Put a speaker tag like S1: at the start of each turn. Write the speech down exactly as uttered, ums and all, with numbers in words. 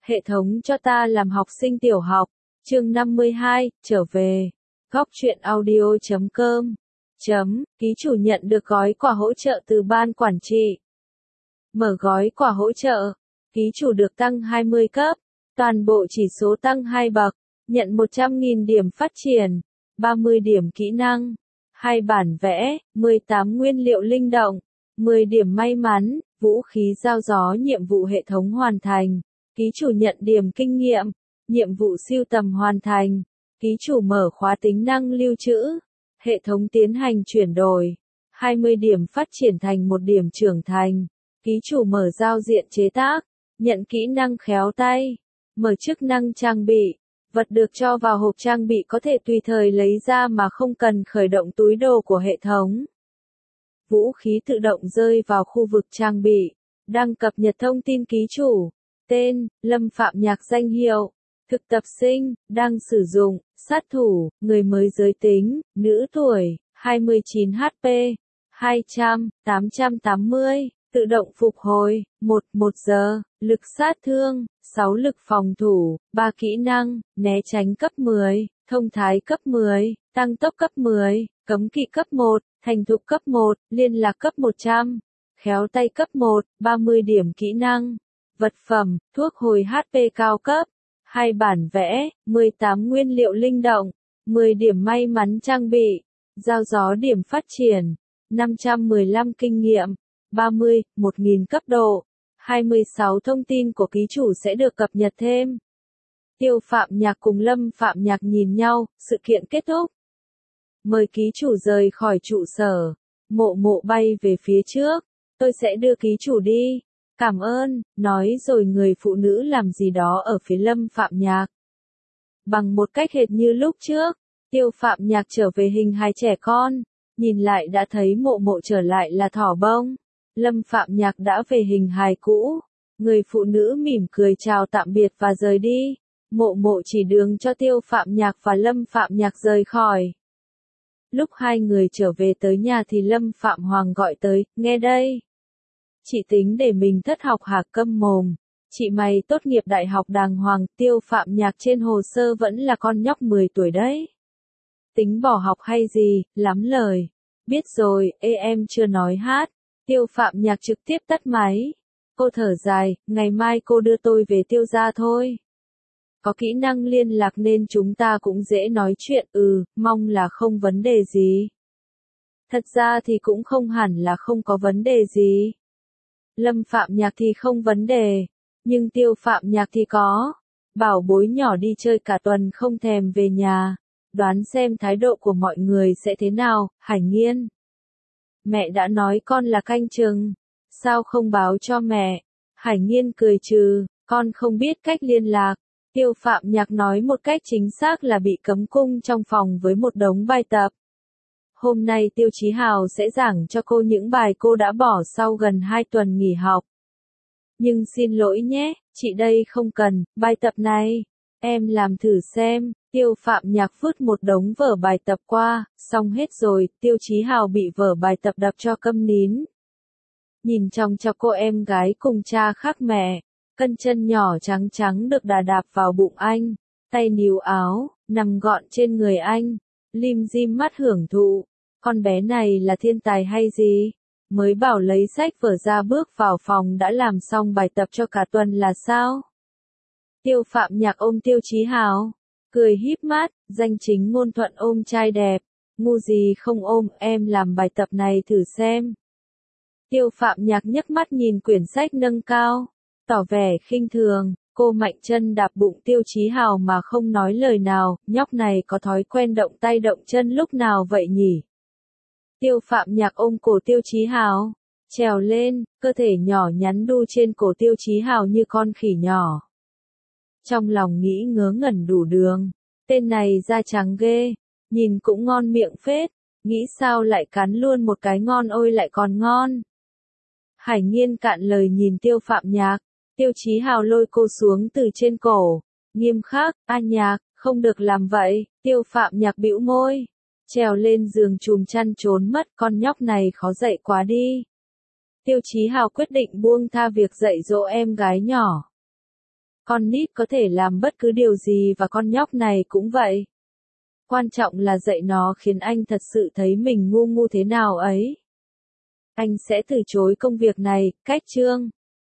S1: Hệ thống cho ta làm học sinh tiểu học. Chương năm mươi hai, trở về. Góc truyện audio chấm com. Chấm, ký chủ nhận được gói quà hỗ trợ từ ban quản trị. Mở gói quà hỗ trợ. Ký chủ được tăng hai mươi cấp. Toàn bộ chỉ số tăng hai bậc. Nhận một trăm nghìn điểm phát triển. ba mươi điểm kỹ năng. hai bản vẽ, mười tám nguyên liệu linh động. mười điểm may mắn, vũ khí giao gió nhiệm vụ hệ thống hoàn thành. Ký chủ nhận điểm kinh nghiệm. Nhiệm vụ siêu tầm hoàn thành. Ký chủ mở khóa tính năng lưu trữ. Hệ thống tiến hành chuyển đổi. hai mươi điểm phát triển thành một điểm trưởng thành. Ký chủ mở giao diện chế tác. Nhận kỹ năng khéo tay. Mở chức năng trang bị. Vật được cho vào hộp trang bị có thể tùy thời lấy ra mà không cần khởi động túi đồ của hệ thống. Vũ khí tự động rơi vào khu vực trang bị. Đăng cập nhật thông tin ký chủ. Tên, Lâm Phạm Nhạc danh hiệu. Thực tập sinh, đang sử dụng, sát thủ, người mới giới tính, nữ tuổi, hai mươi chín H P, hai trăm, tám trăm tám mươi, tự động phục hồi, một, một giờ, lực sát thương, sáu lực phòng thủ, ba kỹ năng, né tránh cấp mười, thông thái cấp mười, tăng tốc cấp mười, cấm kỵ cấp một, thành thục cấp một, liên lạc cấp một trăm, khéo tay cấp một, ba mươi điểm kỹ năng. Vật phẩm, thuốc hồi H P cao cấp, hai bản vẽ, mười tám nguyên liệu linh động, mười điểm may mắn trang bị, giao gió điểm phát triển, năm trăm mười lăm kinh nghiệm, ba mươi, một nghìn cấp độ, hai mươi sáu thông tin của ký chủ sẽ được cập nhật thêm. Tiêu Phạm Nhạc cùng Lâm Phạm Nhạc nhìn nhau, sự kiện kết thúc. Mời ký chủ rời khỏi trụ sở, Mộ Mộ bay về phía trước, tôi sẽ đưa ký chủ đi. Cảm ơn, nói rồi người phụ nữ làm gì đó ở phía Lâm Phạm Nhạc. Bằng một cách hệt như lúc trước, Tiêu Phạm Nhạc trở về hình hài trẻ con, nhìn lại đã thấy Mộ Mộ trở lại là thỏ bông. Lâm Phạm Nhạc đã về hình hài cũ. Người phụ nữ mỉm cười chào tạm biệt và rời đi. Mộ Mộ chỉ đường cho Tiêu Phạm Nhạc và Lâm Phạm Nhạc rời khỏi. Lúc hai người trở về tới nhà thì Lâm Phạm Hoàng gọi tới, nghe đây. Chị tính để mình thất học hả, câm mồm. Chị mày tốt nghiệp đại học đàng hoàng, Tiêu Phạm Nhạc trên hồ sơ vẫn là con nhóc mười tuổi đấy. Tính bỏ học hay gì, lắm lời. Biết rồi, ê em chưa nói hát. Tiêu Phạm Nhạc trực tiếp tắt máy. Cô thở dài, ngày mai cô đưa tôi về Tiêu gia thôi. Có kỹ năng liên lạc nên chúng ta cũng dễ nói chuyện, ừ, mong là không vấn đề gì. Thật ra thì cũng không hẳn là không có vấn đề gì. Lâm Phạm Nhạc thì không vấn đề, nhưng Tiêu Phạm Nhạc thì có. Bảo bối nhỏ đi chơi cả tuần không thèm về nhà, đoán xem thái độ của mọi người sẽ thế nào, Hải Nghiên. Mẹ đã nói con là canh chừng, sao không báo cho mẹ? Hải Nghiên cười trừ, con không biết cách liên lạc. Tiêu Phạm Nhạc nói một cách chính xác là bị cấm cung trong phòng với một đống bài tập. Hôm nay Tiêu Chí Hào sẽ giảng cho cô những bài cô đã bỏ sau gần hai tuần nghỉ học. Nhưng xin lỗi nhé, chị đây không cần, bài tập này. Em làm thử xem, Tiêu Phạm Nhạc vứt một đống vở bài tập qua, xong hết rồi, Tiêu Chí Hào bị vở bài tập đập cho câm nín. Nhìn trong cho cô em gái cùng cha khác mẹ, cân chân nhỏ trắng trắng được đà đạp vào bụng anh, tay níu áo, nằm gọn trên người anh, lim dim mắt hưởng thụ. Con bé này là thiên tài hay gì? Mới bảo lấy sách vở ra bước vào phòng đã làm xong bài tập cho cả tuần là sao? Tiêu Phạm Nhạc ôm Tiêu Chí Hào, cười híp mắt, danh chính ngôn thuận ôm trai đẹp, ngu gì không ôm, em làm bài tập này thử xem. Tiêu Phạm Nhạc nhấc mắt nhìn quyển sách nâng cao, tỏ vẻ khinh thường, cô mạnh chân đạp bụng Tiêu Chí Hào mà không nói lời nào, nhóc này có thói quen động tay động chân lúc nào vậy nhỉ? Tiêu Phạm Nhạc ôm cổ Tiêu Chí Hào, trèo lên, cơ thể nhỏ nhắn đu trên cổ Tiêu Chí Hào như con khỉ nhỏ. Trong lòng nghĩ ngớ ngẩn đủ đường, tên này da trắng ghê, nhìn cũng ngon miệng phết, nghĩ sao lại cắn luôn một cái ngon ôi lại còn ngon. Hải Nghiên cạn lời nhìn Tiêu Phạm Nhạc, Tiêu Chí Hào lôi cô xuống từ trên cổ, nghiêm khắc, a Nhạc, không được làm vậy, Tiêu Phạm Nhạc bĩu môi. Trèo lên giường chùm chăn trốn mất, con nhóc này khó dạy quá đi. Tiêu Chí Hào quyết định buông tha việc dạy dỗ em gái nhỏ. Con nít có thể làm bất cứ điều gì và con nhóc này cũng vậy. Quan trọng là dạy nó khiến anh thật sự thấy mình ngu ngu thế nào ấy. Anh sẽ từ chối công việc này, cách chương.